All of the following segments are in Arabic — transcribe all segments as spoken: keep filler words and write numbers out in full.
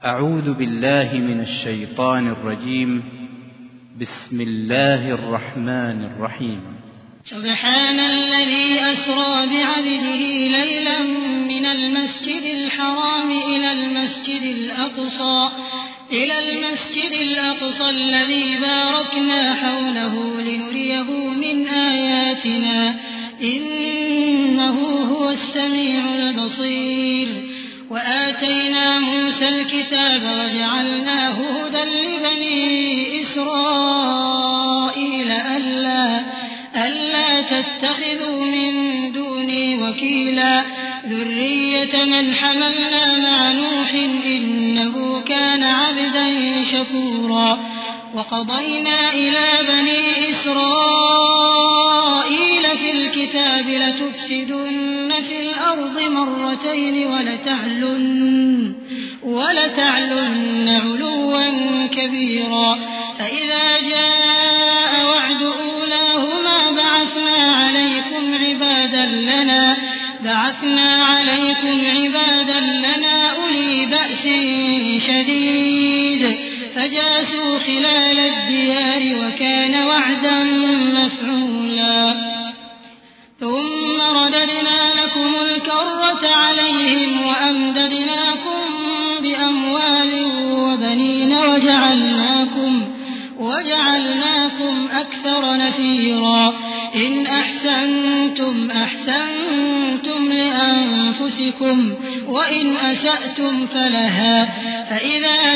أعوذ بالله من الشيطان الرجيم. بسم الله الرحمن الرحيم. سبحان الذي أسرى بعبده ليلا من المسجد الحرام إلى المسجد الأقصى إلى المسجد الأقصى الذي باركنا حوله لنريه من آياتنا إنه هو السميع البصير. وآتينا موسى الكتاب وجعلناه هدى لبني إسرائيل ألا, ألا تتخذوا من دوني وكيلا ذرية من حملنا مع نوح إنه كان عبدا شكورا. وقضينا إلى بني إسرائيل في الكتاب لتفسدن في الأرض مرتين ولتعلن, ولتعلن علوا كبيرا. فإذا جاء وعد أولاهما بعثنا عليكم عبادا لنا بعثنا عليكم عبادا لنا أولي بأس شديد فجاسوا خلال الديار وكان وعدا مفعولا. ثم رددنا لكم الكرة عليهم وأمددناكم بأموال وبنين وجعلناكم, وجعلناكم أكثر نفيرا. إن أحسنتم أحسنتم لأنفسكم وإن أسأتم فلها. فإذا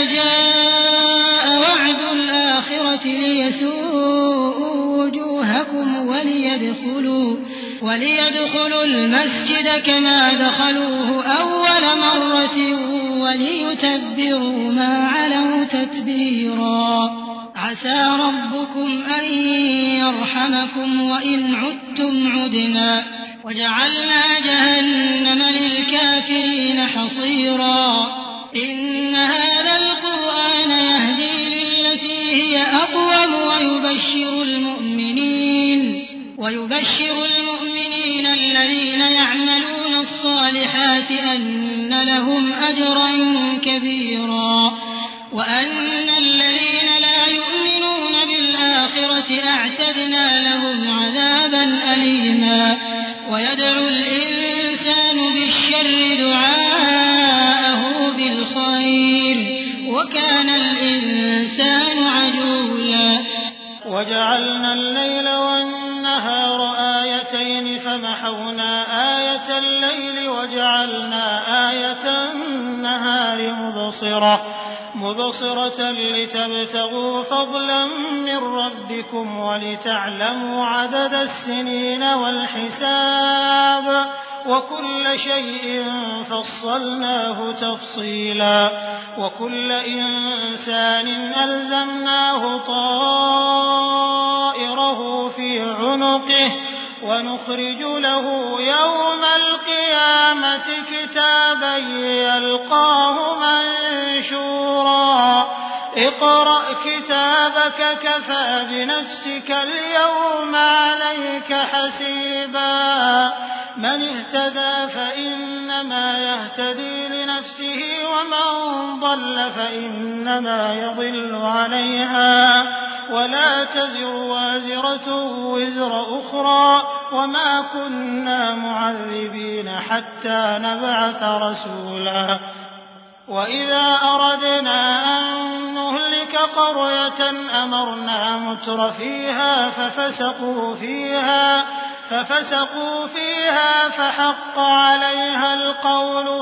جاء وعد الآخرة ليسوءوا وجوهكم وليدخلوا, وليدخلوا المسجد كما دخلوه أول مرة وليتبروا ما علوا تتبيرا. عسى ربكم أن يرحمكم وإن عدتم عدنا. وجعلنا جهنم للكافرين حصيرا. إن هذا القرآن يهدي للتي هي أقوم ويبشر المؤمنين, ويبشر المؤمنين الذين يعملون الصالحات أن لهم أجرا كبيرا وأن الذين لا يؤمنون بالآخرة أعتدنا لهم عذابا أليما. ويدعو الإنسان بالشر دعاءه بالخير وكان الإنسان عجولا. وجعلنا الليل والنهار آيتين فمحونا آية الليل وجعلنا آية النهار مبصرة مبصرة لتبتغوا فضلا من ربكم ولتعلموا عدد السنين والحساب وكل شيء فصلناه تفصيلا. وكل إنسان ألزمناه طائره في عنقه ونخرج له يوم القيامة كتابا يلقاه منشورا. اقرأ كتابك كفى بنفسك اليوم عليك حسيبا. من اهتدى فإنما يهتدي لنفسه ومن ضل فإنما يضل عليها ولا تزر وازرة وزر أخرى وما كنا معذبين حتى نبعث رسولا. وإذا أردنا أن نهلك قرية أمرنا متر فيها ففسقوا فيها ففسقوا فيها فحق عليها القول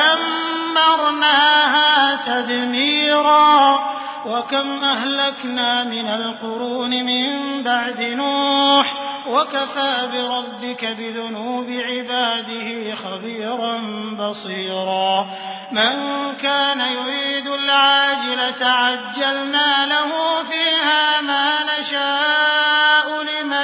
فدمرناها تدميرا. وكم أهلكنا من القرون من بعد نوح وكفى بربك بذنوب عباده خبيرا بصيرا. من كان يريد العاجلة عجلنا له فيها ما نشاء لمن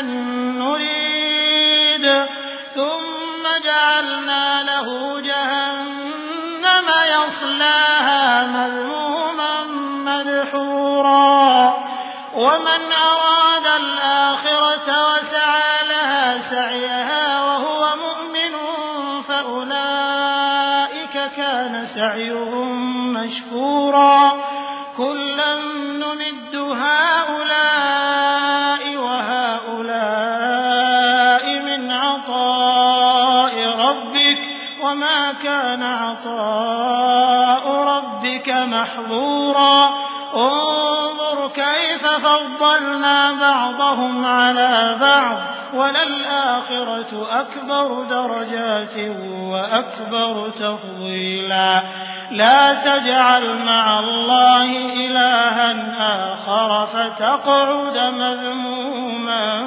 نريد ثم جعلنا له جهنم يصلاها مذموما مدحورا. ومن أراد الآخرة وسعى لها سعيها وهو مؤمن فأولئك كان سعيهم مشكورا كلا نمد هؤلاء وهؤلاء من عطاء ربك وما كان عطاء ربك محظورا انظر كيف فضلنا بعضهم على بعض وللآخرة أكبر درجات وأكبر تفضيلا لا تجعل مع الله إلها آخر فتقعد مذموما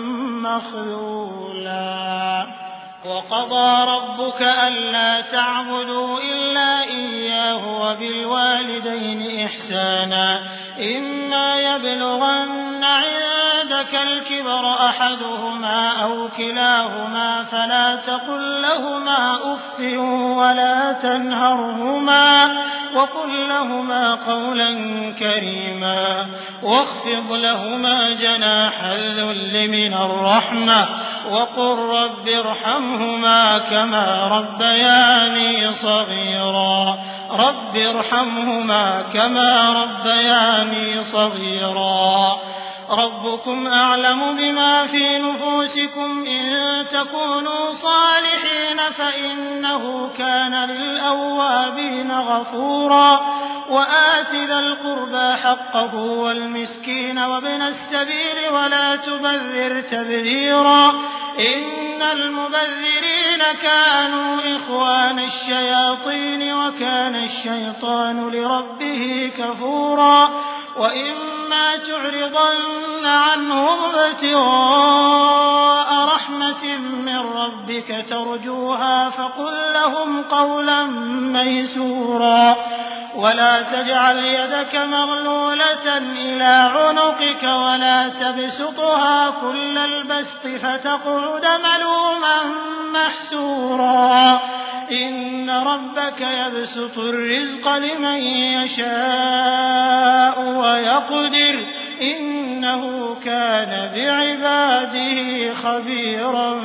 مخذولا وقضى ربك ألا تعبدوا إلا إياه وبالوالدين إحسانا إما يبلغن عندك الكبر أحدهما أو كلاهما فلا تقل لهما أف ولا تنهرهما وقل لهما قولا كريما واخفض لهما جناح الذل من الرحمة وقل رب ارحمهما كما ربياني صغيرا رب ارحمهما كما ربياني صغيرا ربكم أعلم بما في نفوسكم إن تكونوا صالحين فإنه كان للأوابين غفورا وآت ذا القربى حقه والمسكين وابن السبيل ولا تبذر تبذيرا إن المبذرين كانوا إخوان الشياطين وكان الشيطان لربه كفورا وإما تعرضن عنهم ابتغاء رحمة من ربك ترجوها فقل لهم قولا ميسورا ولا تجعل يدك مغلولة إلى عنقك ولا تبسطها كل البسط فتقعد ملوما محسورا إن ربك يبسط الرزق لمن يشاء ويقدر إنه كان بعباده خبيرا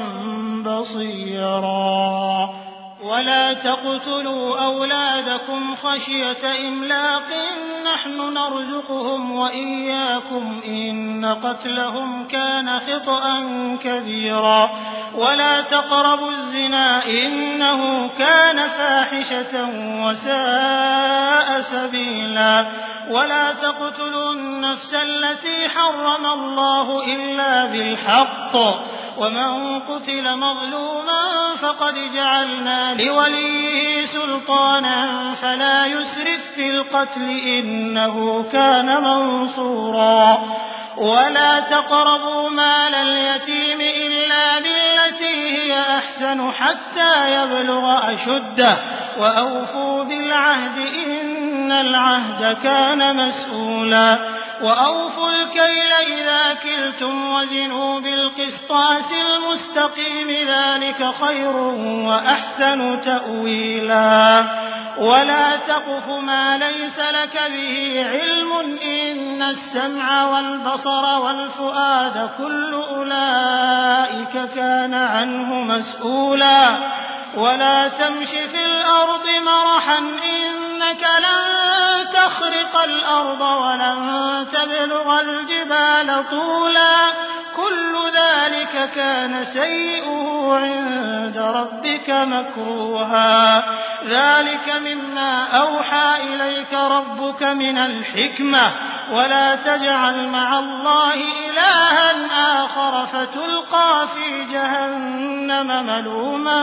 بصيرا ولا تقتلوا أولادكم خشية إملاق نحن نرزقهم وإياكم إن قتلهم كان خطأ كبيرا ولا تقربوا الزنا إنه كان فاحشة وساء سبيلا ولا تقتلوا النفس التي حرم الله إلا بالحق ومن قتل مظلوما فقد جعلنا لوليه سلطانا فلا يسرف في القتل إنه كان منصورا ولا تقربوا مال اليتيم إلا بالتي هي أحسن حتى يبلغ أشده وأوفوا بالعهد إن العهد كان مسؤولا وأوفوا الكيل إذا كلتم وزنوا بالقسطاس المستقيم ذلك خير وأحسن تأويلا ولا تقف ما ليس لك به علم إن السمع والبصر والفؤاد كل أولئك كان عنه مسؤولا ولا تمش في الأرض مرحا إنك لن تخرق الأرض ولن تبلغ الجبال طولا كل ذلك كان سيئه عند ربك مكروها ذلك مما أوحى إليك ربك من الحكمة ولا تجعل مع الله إلها آخر فتلقى في جهنم ملوما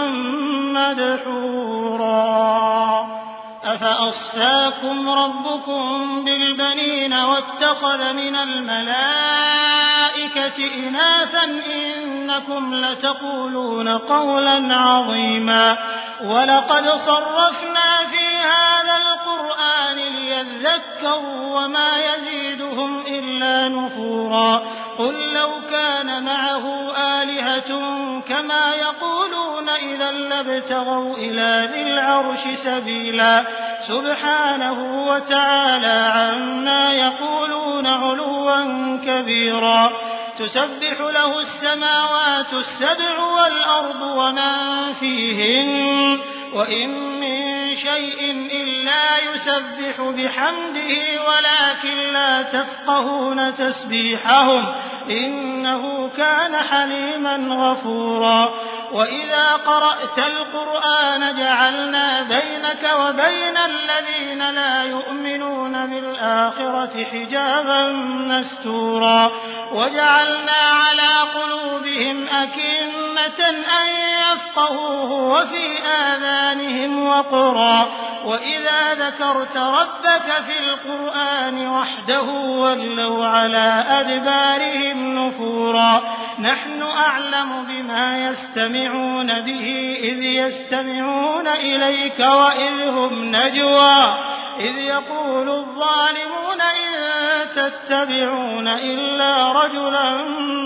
مدحورا أفأصفاكم ربكم بالبنين واتخذ من الملائكة إناثا إنكم لتقولون قولا عظيما ولقد صرفنا في هذا القرآن ليذكروا وما يزيدهم إلا نفورا قل لو كان معه آلهة كما يقولون إذا لابتغوا إلى ذي العرش سبيلا سبحانه وتعالى عما يقولون علوا كبيرا تسبح له السماوات السبع والأرض ومن فيهن وإن من شيء إلا يسبح بحمده ولكن لا تفقهون تسبيحهم إنه كان حليما غفورا وإذا قرأت القرآن جعلنا بينك وبين الذين لا يؤمنون بالآخرة حجابا مستورا وجعلنا على قلوبهم أكنة أن يفقهوه وفي آذانهم وقرا وإذا ذكرت ربك في القرآن وحده ولوا على أدبارهم نفورا نحن أعلم بما يستمعون به إذ يستمعون إليك وإذ هم نجوى إذ يقول الظالمون إن تتبعون إلا رجلا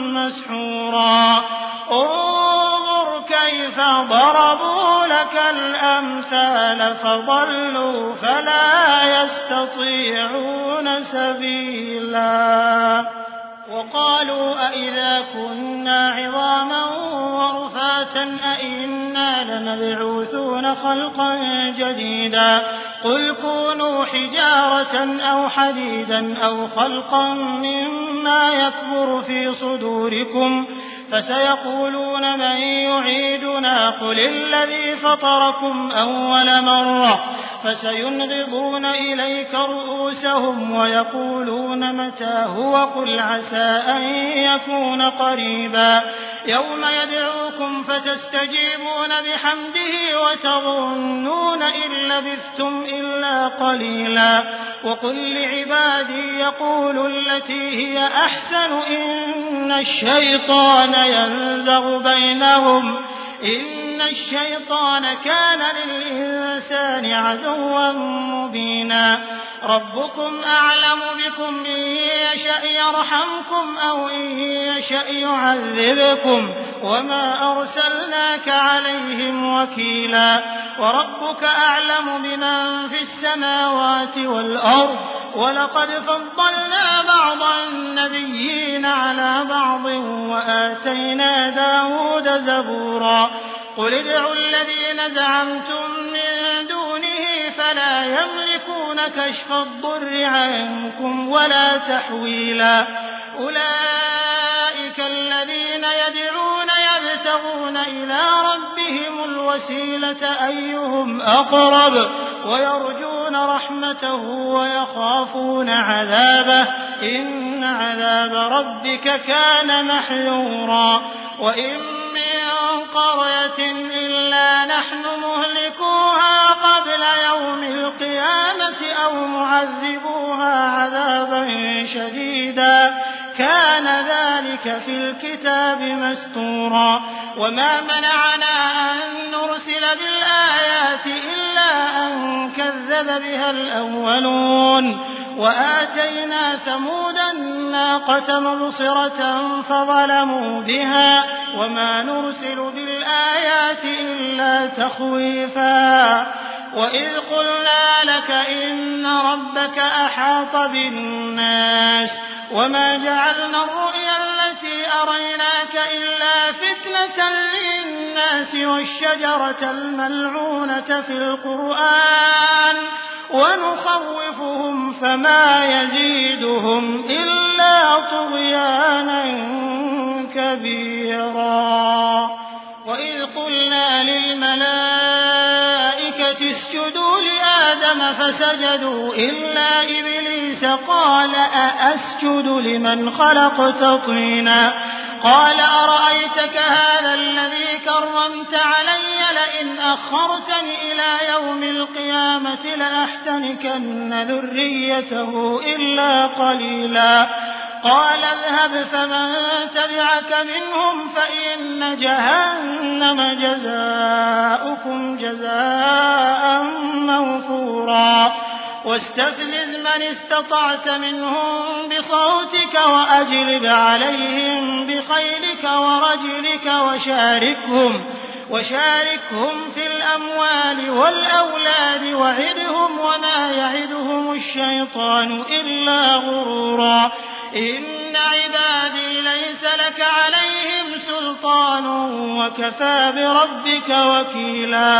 مسحورا انظر كيف ضربوا لك الأمثال فضلوا فلا يستطيعون سبيلا وقالوا أئذا كنا عظاما ورفاتا أئنا لمبعوثون خلقا جديدا قل كونوا حجارة أو حديدا أو خلقا مما يكبر في صدوركم فسيقولون من يعيدنا قل الذي فطركم أول مرة فسينغضون إليك رؤوسهم ويقولون متى هو قل عسى أن يكون قريبا يوم يدعوكم فتستجيبون بحمده وتظنون إن لبثتم إلا قليلا وقل لعبادي يقولوا التي هي أحسن إن الشيطان ينزغ بينهم إن الشيطان كان للإنسان عدوا مبينا ربكم أعلم بكم إن يشأ يرحمكم أو إن يشأ يعذبكم وما أرسلناك عليهم وكيلا وربك أعلم بمن في السماوات والأرض ولقد فضلنا بعض النبيين على بعض وآتينا داود زبورا قل ادعوا الذين زعمتم من دونه فلا يملكون كشف الضر عنكم ولا تحويلا أولئك الذين يدعون يبتغون إلى ربهم الوسيلة أيهم أقرب ويرجون رحمته ويخافون عذابه إن عذاب ربك كان محذورا وإن من قرية إلا نحن مهلكوها قبل يوم القيامة أو معذبوها عذابا شديدا كان ذلك في الكتاب مستورا وما منعنا أن نرسل بالآيات إلا أن كذب بها الأولون وآتينا ثمود الناقة مبصرة فظلموا بها وما نرسل بالآيات إلا تخويفا وإذ قلنا لك إن ربك أحاط بالناس وما جعلنا الرؤيا التي أريناك إلا فتنة للناس والشجرة الملعونة في القرآن ونخوفهم فما يزيدهم إلا طغيانا كبيرا وإذ قلنا للملائكة اسجدوا لآدم فسجدوا إلا إبليس قال أأسجد لمن خلقت طينا قال أرأيتك هذا الذي كرمت علي لئن أخرتني إلى يوم القيامة لأحتنكن ذريته إلا قليلا قال اذهب فمن تبعك منهم فإن جهنم جزاؤكم جزاء موفورا واستفزز من استطعت منهم بصوتك وأجلب عليهم بخيلك ورجلك وشاركهم وشاركهم في الأموال والأولاد وعدهم وما يعدهم الشيطان إلا غرورا إن عبادي ليس لك عليهم سلطان وكفى بربك وكيلا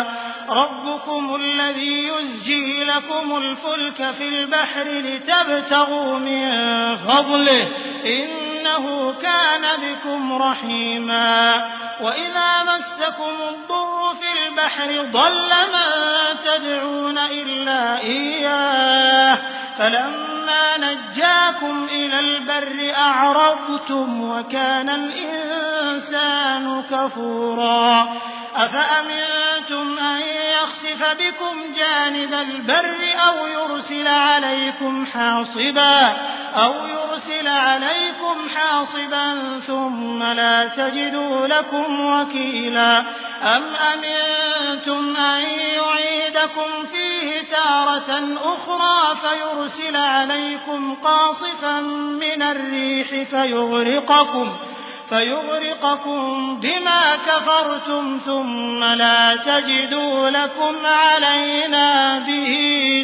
ربكم الذي يزجي لكم الفلك في البحر لتبتغوا من فضله إنه كان بكم رحيما وإذا مسكم الضر في البحر ضل من تدعون إلا إياه فلما نجاكم إلى البر أعرضتم وكان الإنسان كفورا أفأمنتم أن يخسف بكم جانب البر أو يرسل عليكم حاصبا أو يرسل عليكم حاصبا ثم لا تجدوا لكم وكيلا أم أمنتم أن يعيدكم فيه تارة أخرى فيرسل عليكم قاصفا من الريح فيغرقكم فيغرقكم بما كفرتم ثم لا تجدوا لكم علينا به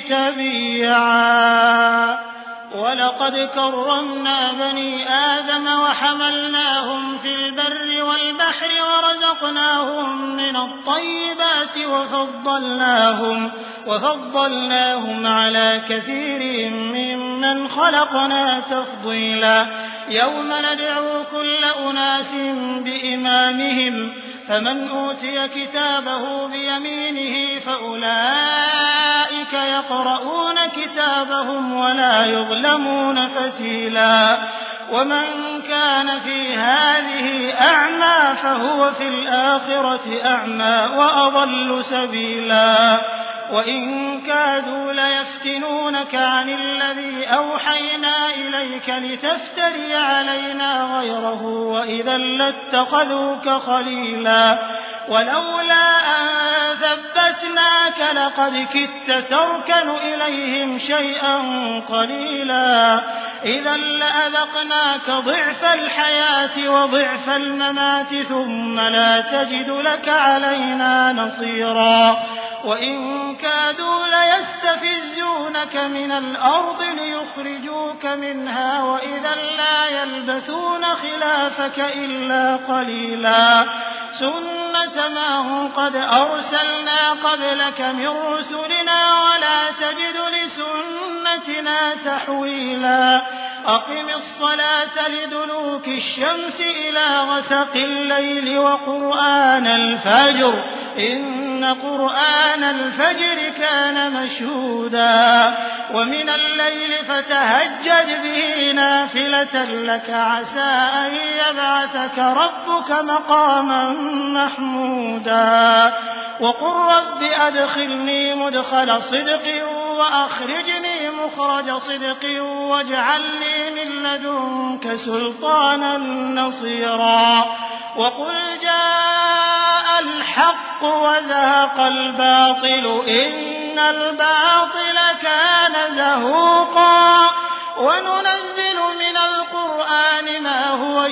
تبيعا ولقد كرمنا بني آدم وحملناهم في البر والبحر ورزقناهم من الطيبات وفضلناهم, وفضلناهم على كثير ممن خلقنا تفضيلا يوم ندعو كل أناس بإمامهم فمن أوتي كتابه بيمينه فأولئك يقرؤون كتابهم ولا يظلمون فتيلا ومن كان في هذه أعمى فهو في الآخرة أعمى وأضل سبيلا وإن كادوا ليفتنونك عن الذي أوحينا إليك لتفتري علينا غيره وإذا لاتخذوك خليلا ولولا أن ثبتناك لقد كدت تركن إليهم شيئا قليلا إذا لأذقناك ضعف الحياة وضعف الممات ثم لا تجد لك علينا نصيرا وإن كادوا ليستفزونك من الأرض ليخرجوك منها وإذا لا يلبثون خلافك إلا قليلا سنة ما هم قد أرسلنا قبلك من رسلنا ولا تجد لسنتنا تحويلا أقم الصلاة لدلوك الشمس إلى غسق الليل وقرآن الفجر إن قرآن الفجر كان مشهودا ومن الليل فتهجد به نافلة لك عسى أن يبعثك ربك مقاما محمودا وقل رب أدخلني مدخل صدق وأخرجني مخرج صدق واجعل لي من لدنك سلطانا نصيرا وقل جاء الحق وزهق الباطل إن الباطل كان زهوقا وننزل من القرآن ما هو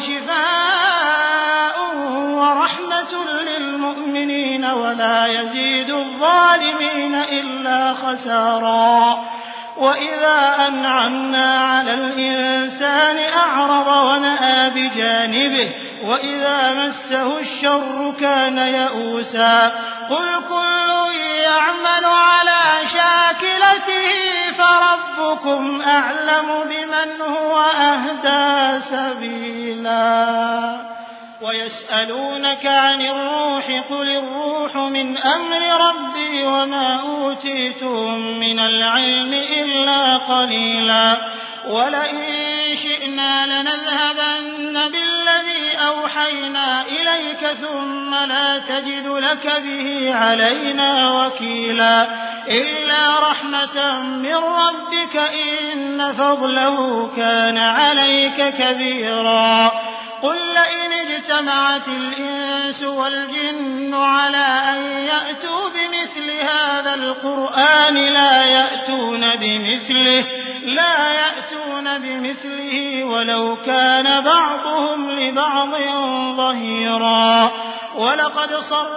شفاء ورحمة للمؤمنين ولا يزيد الظالمين إلا خسارا وإذا أنعمنا على الإنسان أعرض ونأى بجانبه وإذا مسه الشر كان يئوسا قل كل يعمل على شاكلته فربكم أعلم بمن هو أهدى سبيلا ويسألونك عن الروح قل الروح من أمر ربي وما أوتيتم من العلم إلا قليلا ولئن شئنا لنذهبن بالذي أوحينا إليك ثم لا تجد لك به علينا وكيلا إلا رحمة من ربك إن فضله كان عليك كبيرا قل لئن اجتمعت الإنس والجن على أن يأتوا بمثل هذا القرآن لا يأتون بمثله لا يأتون بمثله ولو كان بعضهم لبعض ظهيرا ولقد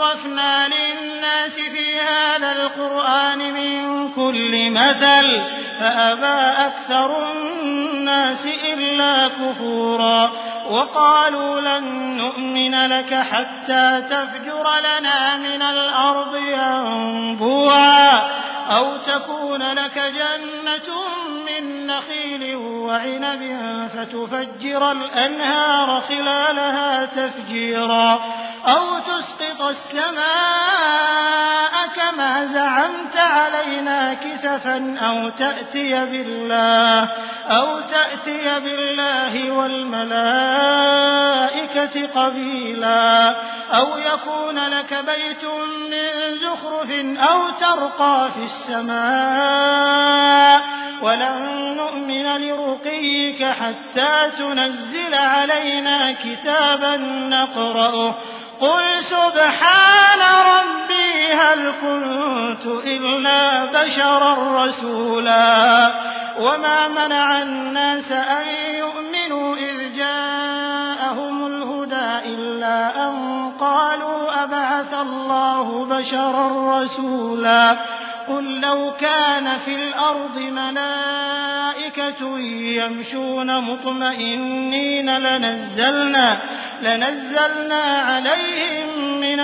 صرفنا للناس في هذا القرآن من كل مثل فأبى أكثر الناس إلا كفورا وقالوا لن نؤمن لك حتى تفجر لنا من الأرض ينبوعا أو تكون لك جنة من نخيل وعنب فتفجر الأنهار خلالها تفجيرا أو تسقط السماء كما زعمت علينا كسفا أو تأتي بالله أو تأتي بالله والملائكة قبيلا أو يكون لك بيت من زخرف أو ترقى في السماء ولن نؤمن لرقيك حتى تنزل علينا كتابا نقرأه قل سبحان ربي هل كنت إلا بشرا رسولا وما منع الناس أن يؤمنوا إذ جاءهم الهدى إلا أن قالوا أبعث الله بشرا رسولا قل لو كان في الأرض ملائكة يمشون مطمئنين لنزلنا, لنزلنا عليهم من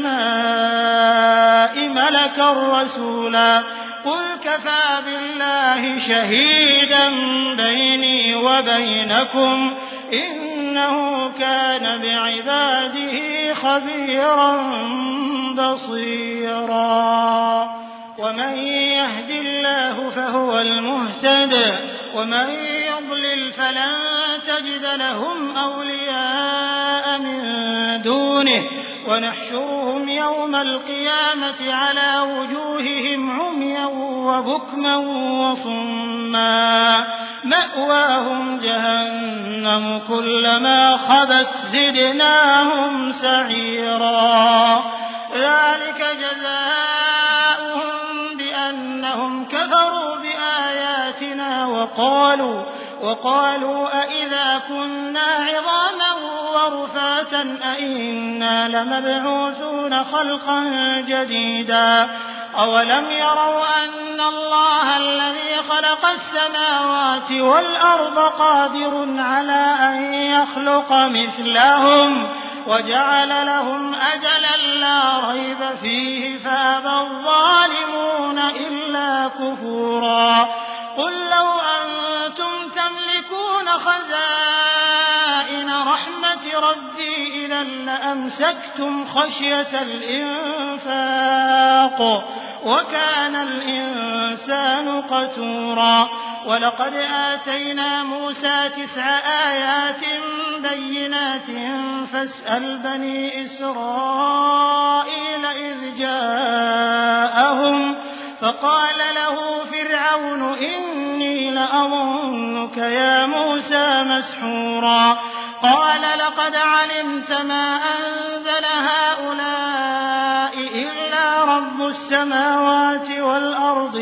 السماء ملكا رسولا قل كفى بالله شهيدا بيني وبينكم إنه كان بعباده خبيرا بصيرا ومن يهد الله فهو المهتد ومن يضلل فلن تجد لهم أولياء من دونه ونحشرهم يوم القيامة على وجوههم عميا وبكما وصما مأواهم جهنم كلما خبت زدناهم سعيرا ذلك جزاؤهم بأنهم كفروا بآياتنا وقالوا وقالوا أئذا كنا عظاما ورفاتا أئنا لمبعوثون خلقا جديدا أولم يروا أن الله الذي خلق السماوات والأرض قادر على أن يخلق مثلهم وجعل لهم أجلا لا ريب فيه فأبى الظالمون إلا كفورا قل لو أنتم تملكون خزائن رحمة ربي إذا لأمسكتم خشية الإنفاق وكان الإنسان قتورا ولقد آتينا موسى تسع آيات بينات فاسأل بني إسرائيل إذ جاءهم فقال له فرعون إني لأظنك يا موسى مسحورا قال لقد علمت ما أنزل هؤلاء إلا رب السماوات والأرض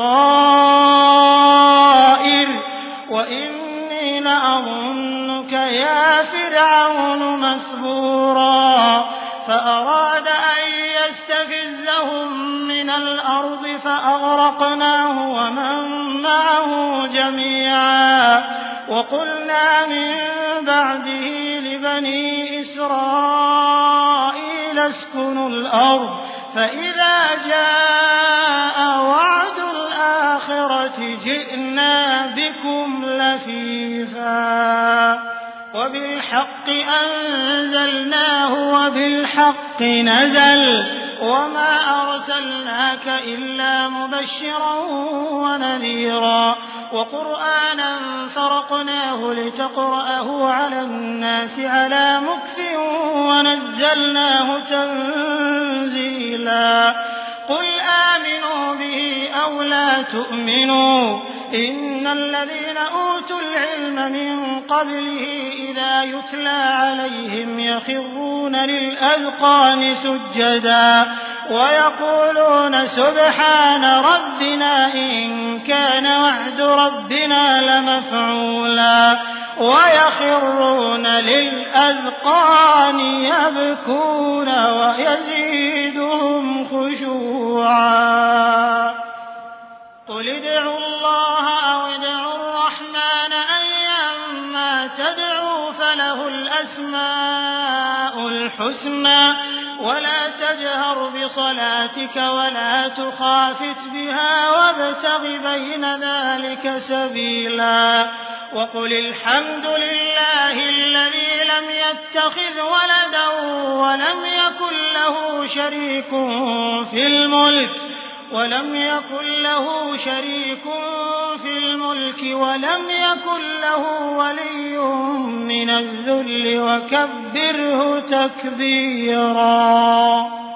بصائر وإني لأظنك يا فرعون مسحورا فأراد أن يستفزهم من الأرض فأغرقناه ومن معه جميعا وقلنا من بعده لبني إسرائيل اسكنوا الأرض فإذا جاء وعد الآخرة جئنا بكم لفيفا وبالحق أنزلناه وبالحق نزل وما أرسلناك إلا مبشرا ونذيرا وقرآنا فرقناه لتقرأه على الناس على مكث ونزلناه تنزيلا قل آمنوا به أو لا تؤمنوا إن الذين أوتوا العلم من قبله إذا يتلى عليهم يخرون للأذقان سجدا ويقولون سبحان ربنا إن كان وعد ربنا لمفعولا ويخرون للأذقان يبكون ويزيدهم خشوعا قل ادعوا الله الأسماء الحسنى ولا تجهر بصلاتك ولا تخافت بها وابتغ بين ذلك سبيلا وقل الحمد لله الذي لم يتخذ ولدا ولم يكن له شريك في الملك ولم يكن له شريك في الملك ولم يكن له ولي من الذل وكبره تكبيرا.